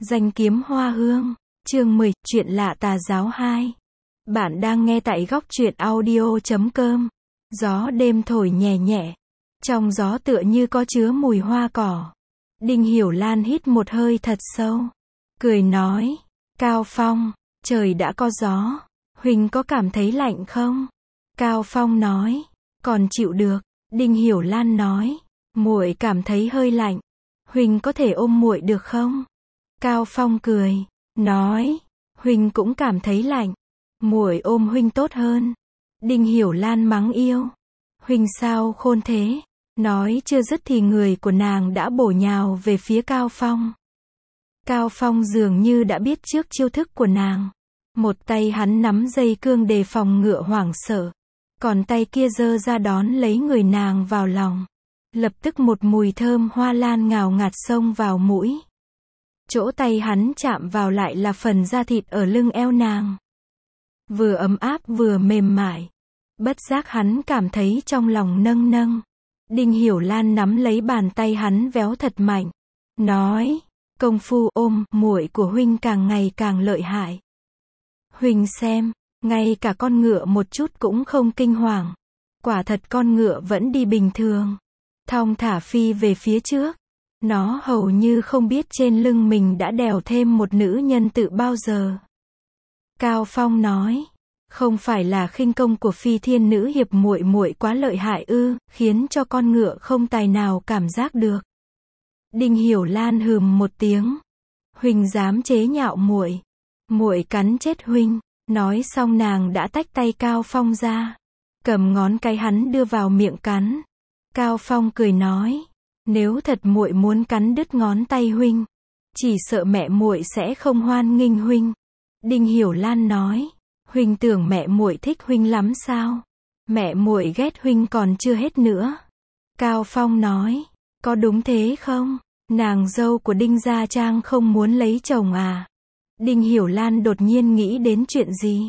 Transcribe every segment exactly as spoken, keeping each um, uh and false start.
Danh kiếm hoa hương, chương mười, chuyện lạ tà giáo hai. Bạn đang nghe tại góc truyện audio chấm com. Gió đêm thổi nhẹ nhẹ. Trong gió tựa như có chứa mùi hoa cỏ. Đinh Hiểu Lan hít một hơi thật sâu. Cười nói, Cao Phong, trời đã có gió. Huỳnh có cảm thấy lạnh không? Cao Phong nói, còn chịu được. Đinh Hiểu Lan nói, muội cảm thấy hơi lạnh. Huỳnh có thể ôm muội được không? Cao Phong cười, nói, Huỳnh cũng cảm thấy lạnh. Muội ôm Huỳnh tốt hơn. Đinh Hiểu Lan mắng yêu. Huỳnh sao khôn thế? Nói chưa dứt thì người của nàng đã bổ nhào về phía Cao Phong. Cao Phong dường như đã biết trước chiêu thức của nàng. Một tay hắn nắm dây cương đề phòng ngựa hoảng sợ. Còn tay kia giơ ra đón lấy người nàng vào lòng. Lập tức một mùi thơm hoa lan ngào ngạt xông vào mũi. Chỗ tay hắn chạm vào lại là phần da thịt ở lưng eo nàng. Vừa ấm áp vừa mềm mại. Bất giác hắn cảm thấy trong lòng nâng nâng. Đinh Hiểu Lan nắm lấy bàn tay hắn véo thật mạnh. Nói, công phu ôm muội của Huỳnh càng ngày càng lợi hại. Huỳnh xem, ngay cả con ngựa một chút cũng không kinh hoàng. Quả thật con ngựa vẫn đi bình thường. Thong thả phi về phía trước. Nó hầu như không biết trên lưng mình đã đèo thêm một nữ nhân tự bao giờ. Cao Phong nói, không phải là khinh công của Phi Thiên Nữ hiệp muội muội quá lợi hại ư, khiến cho con ngựa không tài nào cảm giác được. Đinh Hiểu Lan hừm một tiếng. Huỳnh dám chế nhạo muội, muội cắn chết Huỳnh. Nói xong nàng đã tách tay Cao Phong ra, cầm ngón cái hắn đưa vào miệng cắn. Cao Phong cười nói, nếu thật muội muốn cắn đứt ngón tay Huỳnh, chỉ sợ mẹ muội sẽ không hoan nghênh Huỳnh. Đinh Hiểu Lan nói, Huỳnh tưởng mẹ muội thích Huỳnh lắm sao? Mẹ muội ghét Huỳnh còn chưa hết nữa. Cao Phong nói, có đúng thế không? Nàng dâu của Đinh Gia Trang không muốn lấy chồng à? Đinh Hiểu Lan đột nhiên nghĩ đến chuyện gì?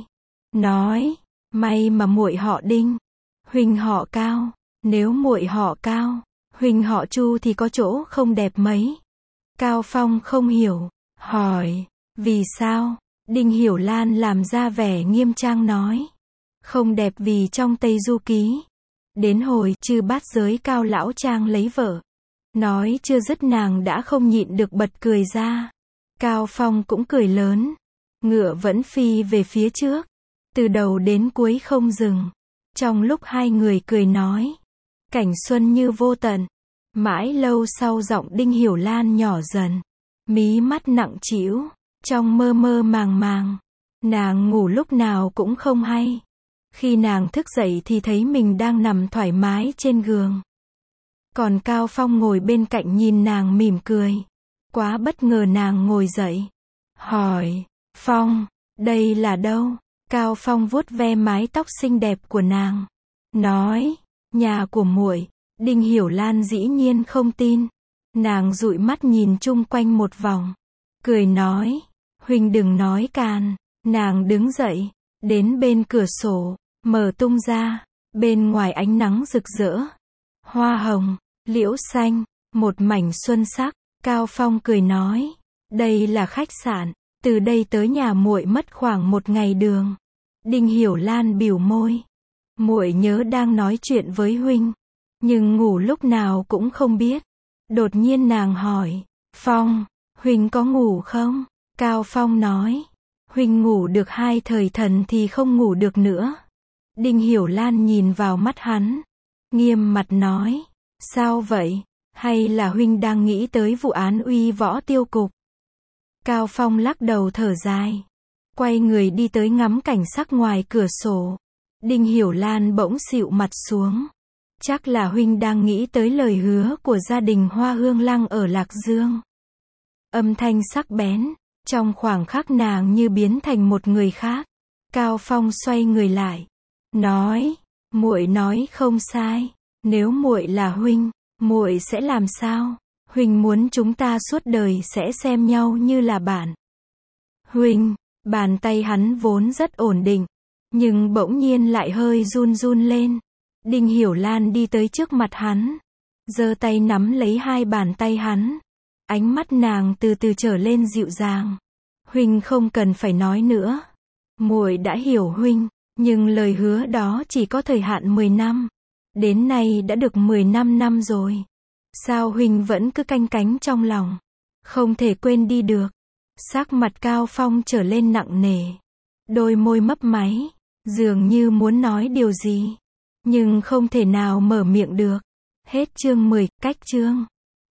Nói, may mà muội họ Đinh, Huỳnh họ Cao. Nếu muội họ Cao, Huỳnh họ Chu thì có chỗ không đẹp mấy. Cao Phong không hiểu, hỏi, vì sao? Đinh Hiểu Lan làm ra vẻ nghiêm trang nói, không đẹp vì trong Tây Du Ký. Đến hồi Chư Bát Giới Cao lão Trang lấy vợ. Nói chưa dứt nàng đã không nhịn được bật cười ra. Cao Phong cũng cười lớn. Ngựa vẫn phi về phía trước. Từ đầu đến cuối không dừng. Trong lúc hai người cười nói, cảnh xuân như vô tận. Mãi lâu sau giọng Đinh Hiểu Lan nhỏ dần. Mí mắt nặng trĩu. Trong mơ mơ màng màng. Nàng ngủ lúc nào cũng không hay. Khi nàng thức dậy thì thấy mình đang nằm thoải mái trên giường. Còn Cao Phong ngồi bên cạnh nhìn nàng mỉm cười. Quá bất ngờ nàng ngồi dậy. Hỏi, Phong, đây là đâu? Cao Phong vuốt ve mái tóc xinh đẹp của nàng. Nói, nhà của muội. Đinh Hiểu Lan dĩ nhiên không tin. Nàng dụi mắt nhìn chung quanh một vòng. Cười nói, Huỳnh đừng nói càn. Nàng đứng dậy, đến bên cửa sổ, mở tung ra. Bên ngoài ánh nắng rực rỡ. Hoa hồng, liễu xanh, một mảnh xuân sắc. Cao Phong cười nói, đây là khách sạn. Từ đây tới nhà muội mất khoảng một ngày đường. Đinh Hiểu Lan bĩu môi. Muội nhớ đang nói chuyện với Huỳnh, nhưng ngủ lúc nào cũng không biết. Đột nhiên nàng hỏi, Phong, Huỳnh có ngủ không? Cao Phong nói, Huỳnh ngủ được hai thời thần thì không ngủ được nữa. Đinh Hiểu Lan nhìn vào mắt hắn, nghiêm mặt nói, sao vậy? Hay là Huỳnh đang nghĩ tới vụ án Uy Võ Tiêu Cục? Cao Phong lắc đầu thở dài, quay người đi tới ngắm cảnh sắc ngoài cửa sổ. Đinh Hiểu Lan bỗng xịu mặt xuống. Chắc là Huỳnh đang nghĩ tới lời hứa của gia đình Hoa Hương Lăng ở Lạc Dương. Âm thanh sắc bén, trong khoảng khắc nàng như biến thành một người khác. Cao Phong xoay người lại, nói, muội nói không sai. Nếu muội là Huỳnh, muội sẽ làm sao? Huỳnh muốn chúng ta suốt đời sẽ xem nhau như là bạn. Huỳnh, bàn tay hắn vốn rất ổn định, nhưng bỗng nhiên lại hơi run run lên. Đinh Hiểu Lan đi tới trước mặt hắn, giơ tay nắm lấy hai bàn tay hắn. Ánh mắt nàng từ từ trở lên dịu dàng. Huynh không cần phải nói nữa. Muội đã hiểu huynh, nhưng lời hứa đó chỉ có thời hạn mười năm. Đến nay đã được mười lăm năm rồi. Sao huynh vẫn cứ canh cánh trong lòng? Không thể quên đi được. Sắc mặt Cao Phong trở lên nặng nề. Đôi môi mấp máy, dường như muốn nói điều gì, nhưng không thể nào mở miệng được. Hết chương mười, cách chương.